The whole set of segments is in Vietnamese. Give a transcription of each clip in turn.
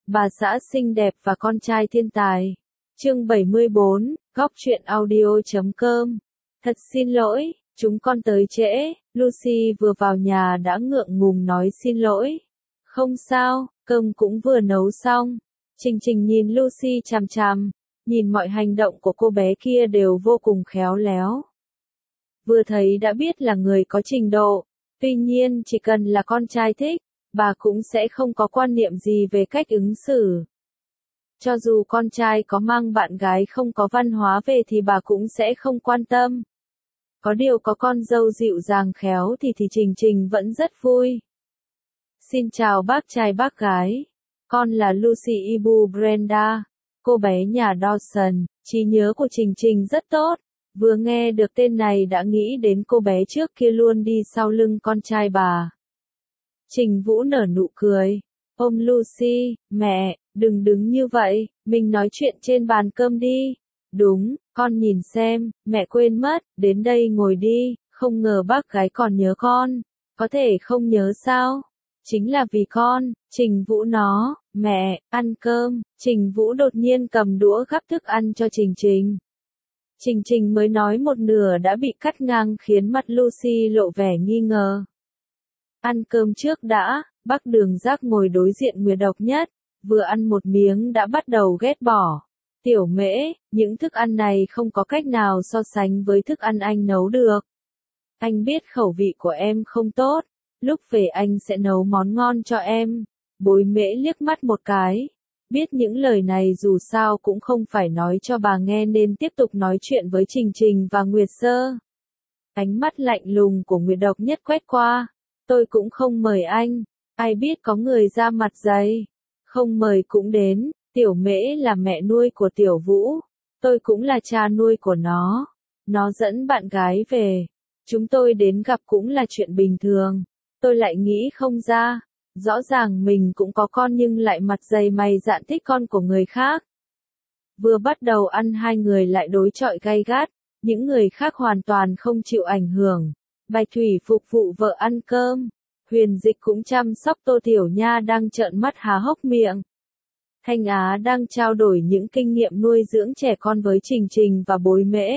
Bà xã xinh đẹp và con trai thiên tài. Chương 74, Góc truyện audio.com. Thật xin lỗi, chúng con tới trễ. Lucy vừa vào nhà đã ngượng ngùng nói xin lỗi. Không sao, cơm cũng vừa nấu xong. Trình Trình nhìn Lucy chằm chằm, nhìn mọi hành động của cô bé kia đều vô cùng khéo léo. Vừa thấy đã biết là người có trình độ, tuy nhiên chỉ cần là con trai thích, bà cũng sẽ không có quan niệm gì về cách ứng xử. Cho dù con trai có mang bạn gái không có văn hóa về thì bà cũng sẽ không quan tâm. Có điều có con dâu dịu dàng khéo thì Trình Trình vẫn rất vui. Xin chào bác trai bác gái. Con là Lucy Ibu Brenda, cô bé nhà Dawson. Trí nhớ của Trình Trình rất tốt. Vừa nghe được tên này đã nghĩ đến cô bé trước kia luôn đi sau lưng con trai bà. Trình Vũ nở nụ cười. Ôm Lucy, mẹ, đừng đứng như vậy, mình nói chuyện trên bàn cơm đi. Đúng, con nhìn xem, mẹ quên mất, đến đây ngồi đi, không ngờ bác gái còn nhớ con. Có thể không nhớ sao? Chính là vì con. Trình Vũ nó, mẹ, ăn cơm. Trình Vũ đột nhiên cầm đũa gắp thức ăn cho Trình Trình. Trình Trình mới nói một nửa đã bị cắt ngang khiến mặt Lucy lộ vẻ nghi ngờ. Ăn cơm trước đã. Bác Đường Giác ngồi đối diện Nguyệt Độc Nhất, vừa ăn một miếng đã bắt đầu ghét bỏ. Tiểu Mễ, những thức ăn này không có cách nào so sánh với thức ăn anh nấu được. Anh biết khẩu vị của em không tốt, lúc về anh sẽ nấu món ngon cho em. Bối Mễ liếc mắt một cái, biết những lời này dù sao cũng không phải nói cho bà nghe nên tiếp tục nói chuyện với Trình Trình và Nguyệt Sơ. Ánh mắt lạnh lùng của Nguyệt Độc Nhất quét qua, tôi cũng không mời anh. Ai biết có người ra mặt dày, không mời cũng đến. Tiểu Mễ là mẹ nuôi của Tiểu Vũ, tôi cũng là cha nuôi của nó. Nó dẫn bạn gái về, chúng tôi đến gặp cũng là chuyện bình thường. Tôi lại nghĩ không ra, rõ ràng mình cũng có con nhưng lại mặt dày mày dạn thích con của người khác. Vừa bắt đầu ăn hai người lại đối chọi gay gắt, những người khác hoàn toàn không chịu ảnh hưởng. Bạch Thủy phục vụ vợ ăn cơm. Huyền Dịch cũng chăm sóc Tô Tiểu Nha đang trợn mắt há hốc miệng. Thanh Á đang trao đổi những kinh nghiệm nuôi dưỡng trẻ con với Trình Trình và Bối Mễ.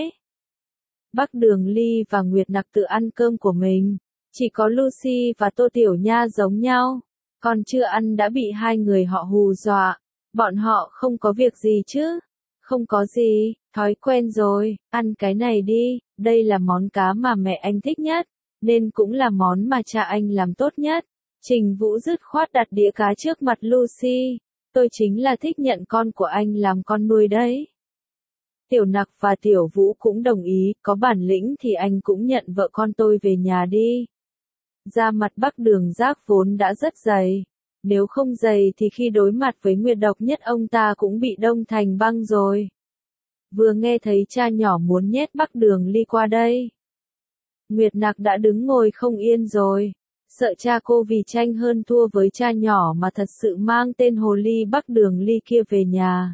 Bắc Đường Ly và Nguyệt Nặc tự ăn cơm của mình. Chỉ có Lucy và Tô Tiểu Nha giống nhau. Còn chưa ăn đã bị hai người họ hù dọa. Bọn họ không có việc gì chứ? Không có gì, thói quen rồi, ăn cái này đi, đây là món cá mà mẹ anh thích nhất. Nên cũng là món mà cha anh làm tốt nhất. Trình Vũ dứt khoát đặt đĩa cá trước mặt Lucy. Tôi chính là thích nhận con của anh làm con nuôi đấy. Tiểu Nặc và Tiểu Vũ cũng đồng ý, có bản lĩnh thì anh cũng nhận vợ con tôi về nhà đi. Da mặt Bắc Đường Giác vốn đã rất dày. Nếu không dày thì khi đối mặt với Nguyệt Độc Nhất ông ta cũng bị đông thành băng rồi. Vừa nghe thấy cha nhỏ muốn nhét Bắc Đường Ly qua đây. Nguyệt Nặc đã đứng ngồi không yên rồi, sợ cha cô vì tranh hơn thua với cha nhỏ mà thật sự mang tên hồ ly Bắc Đường Ly kia về nhà.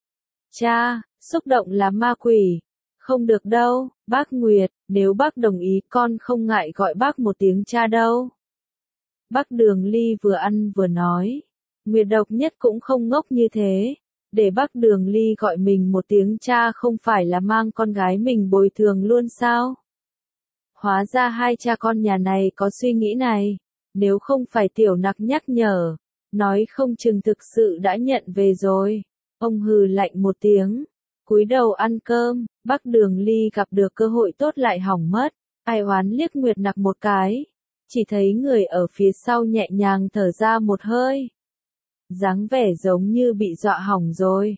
Cha, xúc động là ma quỷ. Không được đâu, bác Nguyệt, nếu bác đồng ý con không ngại gọi bác một tiếng cha đâu. Bắc Đường Ly vừa ăn vừa nói. Nguyệt Độc Nhất cũng không ngốc như thế. Để Bắc Đường Ly gọi mình một tiếng cha không phải là mang con gái mình bồi thường luôn sao? Hóa ra hai cha con nhà này có suy nghĩ này. Nếu không phải Tiểu Nặc nhắc nhở, nói không chừng thực sự đã nhận về rồi. Ông hừ lạnh một tiếng, cúi đầu ăn cơm. Bắc Đường Ly gặp được cơ hội tốt lại hỏng mất. Ai oán liếc Nguyệt Nặc một cái, chỉ thấy người ở phía sau nhẹ nhàng thở ra một hơi. Dáng vẻ giống như bị dọa hỏng rồi.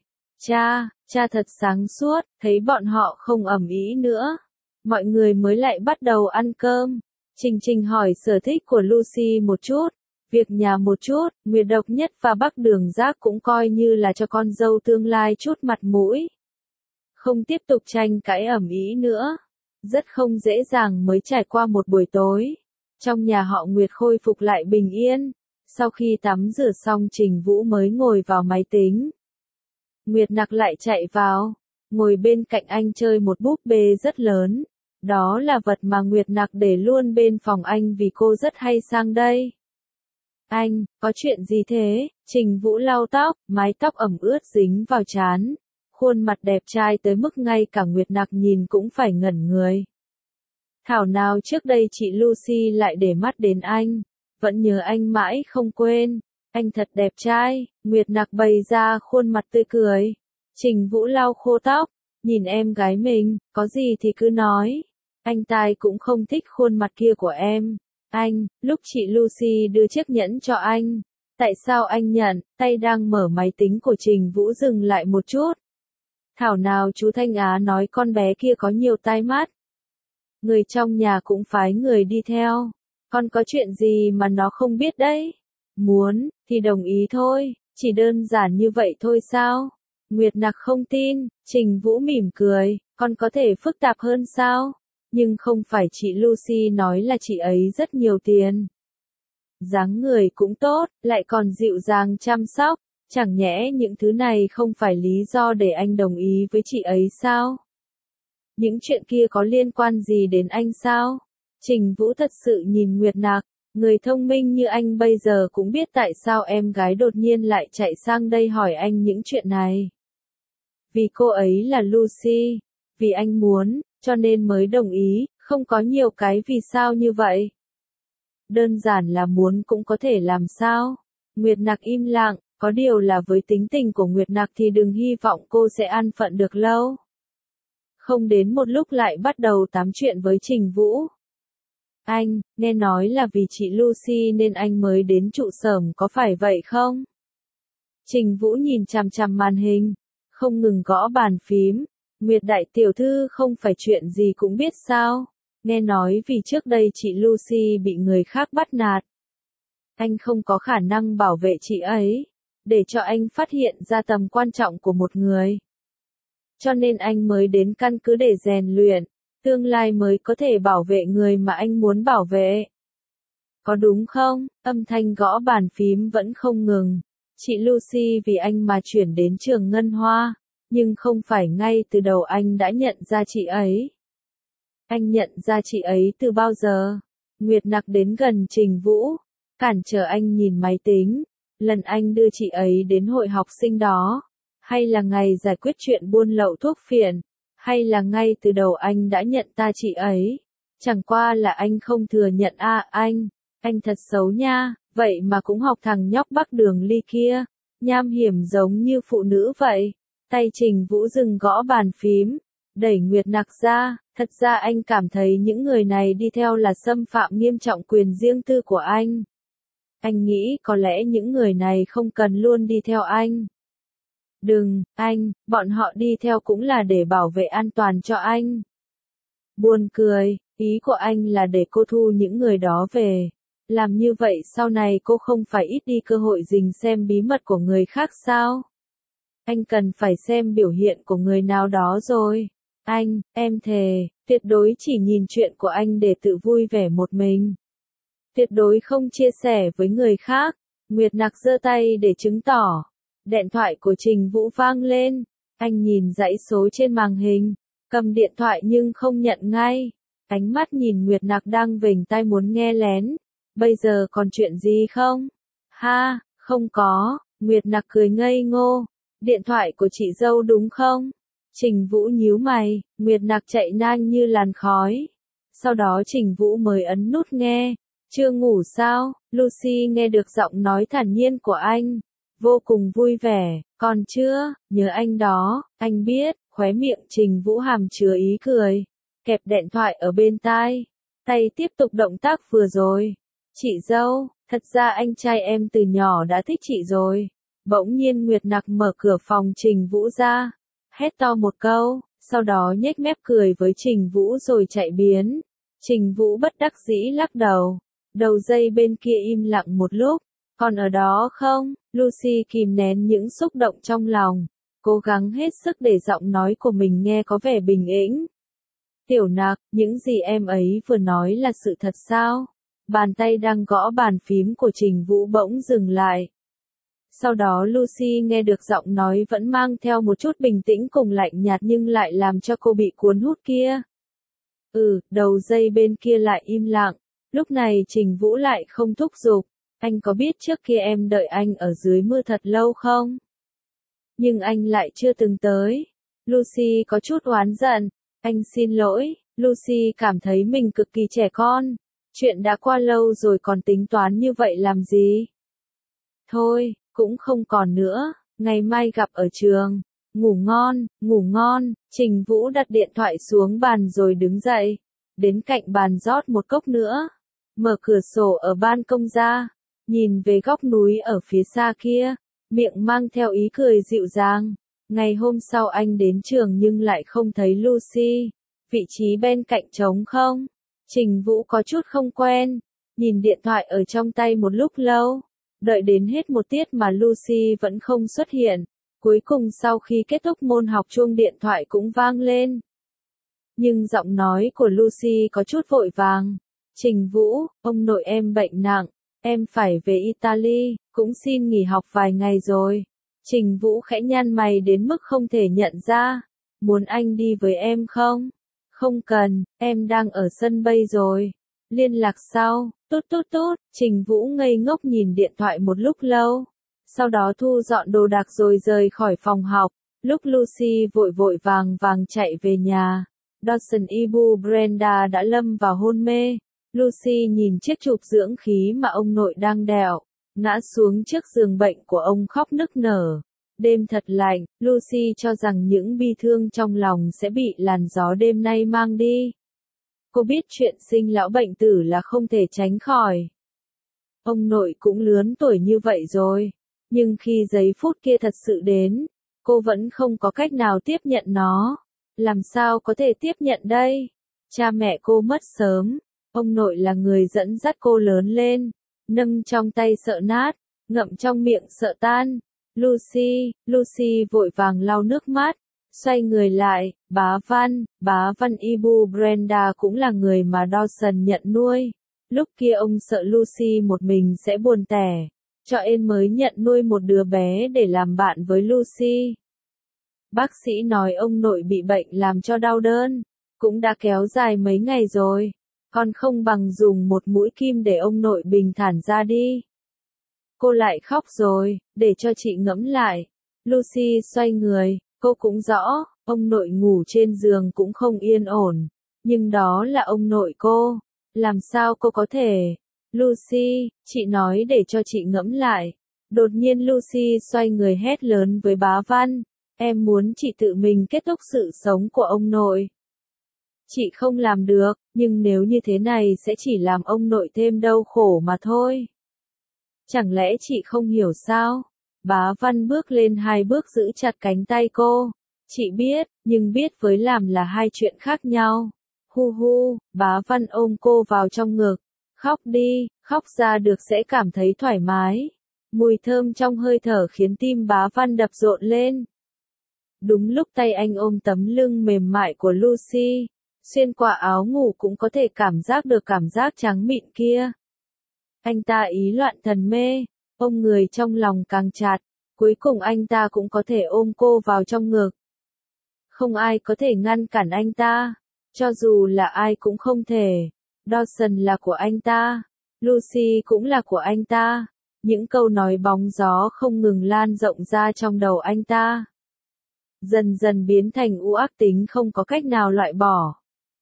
Cha thật sáng suốt, thấy bọn họ không ầm ĩ nữa. Mọi người mới lại bắt đầu ăn cơm. Trình Trình hỏi sở thích của Lucy một chút, việc nhà một chút. Nguyệt Độc Nhất và Bắc Đường Giác cũng coi như là cho con dâu tương lai chút mặt mũi. Không tiếp tục tranh cãi ầm ĩ nữa. Rất không dễ dàng mới trải qua một buổi tối. Trong nhà họ Nguyệt khôi phục lại bình yên. Sau khi tắm rửa xong Trình Vũ mới ngồi vào máy tính. Nguyệt Nặc lại chạy vào, ngồi bên cạnh anh chơi một búp bê rất lớn. Đó là vật mà Nguyệt Nặc để luôn bên phòng anh vì cô rất hay sang đây. Anh, có chuyện gì thế? Trình Vũ lau tóc, mái tóc ẩm ướt dính vào trán. Khuôn mặt đẹp trai tới mức ngay cả Nguyệt Nặc nhìn cũng phải ngẩn người. Thảo nào trước đây chị Lucy lại để mắt đến anh. Vẫn nhớ anh mãi không quên. Anh thật đẹp trai, Nguyệt Nặc bày ra khuôn mặt tươi cười. Trình Vũ lau khô tóc, nhìn em gái mình, có gì thì cứ nói. Anh tai cũng không thích khuôn mặt kia của em. Anh, lúc chị Lucy đưa chiếc nhẫn cho anh, tại sao anh nhận? Tay đang mở máy tính của Trình Vũ dừng lại một chút. Thảo nào chú Thanh Á nói con bé kia có nhiều tai mắt. Người trong nhà cũng phái người đi theo. Con có chuyện gì mà nó không biết đấy? Muốn, thì đồng ý thôi, chỉ đơn giản như vậy thôi sao? Nguyệt Nặc không tin, Trình Vũ mỉm cười, con có thể phức tạp hơn sao? Nhưng không phải chị Lucy nói là chị ấy rất nhiều tiền. Dáng người cũng tốt, lại còn dịu dàng chăm sóc, chẳng nhẽ những thứ này không phải lý do để anh đồng ý với chị ấy sao? Những chuyện kia có liên quan gì đến anh sao? Trình Vũ thật sự nhìn Nguyệt Nặc, người thông minh như anh bây giờ cũng biết tại sao em gái đột nhiên lại chạy sang đây hỏi anh những chuyện này. Vì cô ấy là Lucy, vì anh muốn, cho nên mới đồng ý, không có nhiều cái vì sao như vậy. Đơn giản là muốn cũng có thể làm sao. Nguyệt Nặc im lặng, có điều là với tính tình của Nguyệt Nặc thì đừng hy vọng cô sẽ an phận được lâu. Không đến một lúc lại bắt đầu tám chuyện với Trình Vũ. Anh, nghe nói là vì chị Lucy nên anh mới đến trụ sở có phải vậy không? Trình Vũ nhìn chằm chằm màn hình, không ngừng gõ bàn phím. Nguyệt đại tiểu thư không phải chuyện gì cũng biết sao? Nghe nói vì trước đây chị Lucy bị người khác bắt nạt. Anh không có khả năng bảo vệ chị ấy, để cho anh phát hiện ra tầm quan trọng của một người. Cho nên anh mới đến căn cứ để rèn luyện, tương lai mới có thể bảo vệ người mà anh muốn bảo vệ. Có đúng không? Âm thanh gõ bàn phím vẫn không ngừng. Chị Lucy vì anh mà chuyển đến trường Ngân Hoa, nhưng không phải ngay từ đầu anh đã nhận ra chị ấy. Anh nhận ra chị ấy từ bao giờ? Nguyệt Nặc đến gần Trình Vũ, cản trở anh nhìn máy tính. Lần anh đưa chị ấy đến hội học sinh đó, hay là ngày giải quyết chuyện buôn lậu thuốc phiện, hay là ngay từ đầu anh đã nhận ra chị ấy? Chẳng qua là anh không thừa nhận anh thật xấu nha, vậy mà cũng học thằng nhóc Bắc Đường Ly kia, nham hiểm giống như phụ nữ vậy. Tay Trình Vũ dừng gõ bàn phím, đẩy Nguyệt Nặc ra, thật ra anh cảm thấy những người này đi theo là xâm phạm nghiêm trọng quyền riêng tư của anh. Anh nghĩ có lẽ những người này không cần luôn đi theo anh. Đừng, anh, bọn họ đi theo cũng là để bảo vệ an toàn cho anh. Buồn cười, ý của anh là để cô thu những người đó về. Làm như vậy sau này cô không phải ít đi cơ hội rình xem bí mật của người khác sao? Anh cần phải xem biểu hiện của người nào đó rồi. Anh, em thề, tuyệt đối chỉ nhìn chuyện của anh để tự vui vẻ một mình. Tuyệt đối không chia sẻ với người khác. Nguyệt Nặc giơ tay để chứng tỏ. Điện thoại của Trình Vũ vang lên. Anh nhìn dãy số trên màn hình, cầm điện thoại nhưng không nhận ngay. Ánh mắt nhìn Nguyệt Nặc đang vểnh tai muốn nghe lén. Bây giờ còn chuyện gì không? Ha, không có. Nguyệt Nặc cười ngây ngô. Điện thoại của chị dâu đúng không? Trình Vũ nhíu mày, Nguyệt Nặc chạy nhanh như làn khói. Sau đó Trình Vũ mới ấn nút nghe. Chưa ngủ sao? Lucy nghe được giọng nói thản nhiên của anh, vô cùng vui vẻ. Còn chưa, nhớ anh đó, anh biết. Khóe miệng Trình Vũ hàm chứa ý cười, kẹp điện thoại ở bên tai, tay tiếp tục động tác vừa rồi. Chị dâu, thật ra anh trai em từ nhỏ đã thích chị rồi. Bỗng nhiên Nguyệt Nặc mở cửa phòng Trình Vũ ra, hét to một câu, sau đó nhếch mép cười với Trình Vũ rồi chạy biến. Trình Vũ bất đắc dĩ lắc đầu. Đầu dây bên kia im lặng một lúc. Còn ở đó không? Lucy kìm nén những xúc động trong lòng, cố gắng hết sức để giọng nói của mình nghe có vẻ bình tĩnh. Tiểu Nặc, những gì em ấy vừa nói là sự thật sao? Bàn tay đang gõ bàn phím của Trình Vũ bỗng dừng lại. Sau đó Lucy nghe được giọng nói vẫn mang theo một chút bình tĩnh cùng lạnh nhạt nhưng lại làm cho cô bị cuốn hút kia. Đầu dây bên kia lại im lặng. Lúc này Trình Vũ lại không thúc giục. Anh có biết trước kia em đợi anh ở dưới mưa thật lâu không? Nhưng anh lại chưa từng tới. Lucy có chút oán giận. Anh xin lỗi. Lucy cảm thấy mình cực kỳ trẻ con. Chuyện đã qua lâu rồi còn tính toán như vậy làm gì? Thôi, cũng không còn nữa. Ngày mai gặp ở trường. Ngủ ngon, ngủ ngon. Trình Vũ đặt điện thoại xuống bàn rồi đứng dậy. Đến cạnh bàn rót một cốc nữa. Mở cửa sổ ở ban công ra. Nhìn về góc núi ở phía xa kia. Miệng mang theo ý cười dịu dàng. Ngày hôm sau anh đến trường nhưng lại không thấy Lucy. Vị trí bên cạnh trống không? Trình Vũ có chút không quen. Nhìn điện thoại ở trong tay một lúc lâu. Đợi đến hết một tiết mà Lucy vẫn không xuất hiện. Cuối cùng sau khi kết thúc môn học chuông điện thoại cũng vang lên. Nhưng giọng nói của Lucy có chút vội vàng. Trình Vũ, ông nội em bệnh nặng. Em phải về Italy, cũng xin nghỉ học vài ngày rồi. Trình Vũ khẽ nhăn mày đến mức không thể nhận ra. Muốn anh đi với em không? Không cần, em đang ở sân bay rồi. Liên lạc sau, tốt tốt tốt. Trình Vũ ngây ngốc nhìn điện thoại một lúc lâu. Sau đó thu dọn đồ đạc rồi rời khỏi phòng học. Lúc Lucy vội vội vàng vàng chạy về nhà, Dawson Ibu Brenda đã lâm vào hôn mê. Lucy nhìn chiếc chụp dưỡng khí mà ông nội đang đeo, ngã xuống trước giường bệnh của ông khóc nức nở. Đêm thật lạnh, Lucy cho rằng những bi thương trong lòng sẽ bị làn gió đêm nay mang đi. Cô biết chuyện sinh lão bệnh tử là không thể tránh khỏi. Ông nội cũng lớn tuổi như vậy rồi, nhưng khi giây phút kia thật sự đến, cô vẫn không có cách nào tiếp nhận nó. Làm sao có thể tiếp nhận đây? Cha mẹ cô mất sớm, ông nội là người dẫn dắt cô lớn lên, nâng trong tay sợ nát, ngậm trong miệng sợ tan. Lucy vội vàng lau nước mắt, xoay người lại. Bá Văn Ibu Brenda cũng là người mà Dawson nhận nuôi. Lúc kia ông sợ Lucy một mình sẽ buồn tẻ, cho nên mới nhận nuôi một đứa bé để làm bạn với Lucy. Bác sĩ nói ông nội bị bệnh làm cho đau đớn, cũng đã kéo dài mấy ngày rồi, còn không bằng dùng một mũi kim để ông nội bình thản ra đi. Cô lại khóc rồi, để cho chị ngẫm lại. Lucy xoay người, cô cũng rõ, ông nội ngủ trên giường cũng không yên ổn, nhưng đó là ông nội cô, làm sao cô có thể? Lucy, chị nói để cho chị ngẫm lại. Đột nhiên Lucy xoay người hét lớn với Bá Văn, em muốn chị tự mình kết thúc sự sống của ông nội. Chị không làm được, nhưng nếu như thế này sẽ chỉ làm ông nội thêm đau khổ mà thôi. Chẳng lẽ chị không hiểu sao? Bá Văn bước lên 2 bước giữ chặt cánh tay cô. Chị biết, nhưng biết với làm là hai chuyện khác nhau. Hu, Bá Văn ôm cô vào trong ngực. Khóc đi, khóc ra được sẽ cảm thấy thoải mái. Mùi thơm trong hơi thở khiến tim Bá Văn đập rộn lên. Đúng lúc tay anh ôm tấm lưng mềm mại của Lucy, xuyên qua áo ngủ cũng có thể cảm giác được cảm giác trắng mịn kia. Anh ta ý loạn thần mê, ôm người trong lòng càng chặt, cuối cùng anh ta cũng có thể ôm cô vào trong ngực. Không ai có thể ngăn cản anh ta, cho dù là ai cũng không thể. Dawson là của anh ta, Lucy cũng là của anh ta. Những câu nói bóng gió không ngừng lan rộng ra trong đầu anh ta, dần dần biến thành u ác tính không có cách nào loại bỏ.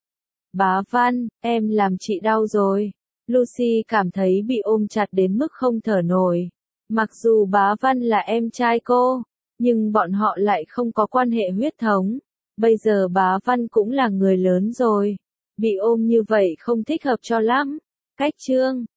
Bá Văn, em làm chị đau rồi. Lucy cảm thấy bị ôm chặt đến mức không thở nổi. Mặc dù Bá Văn là em trai cô, nhưng bọn họ lại không có quan hệ huyết thống. Bây giờ Bá Văn cũng là người lớn rồi. Bị ôm như vậy không thích hợp cho lắm. Cách chương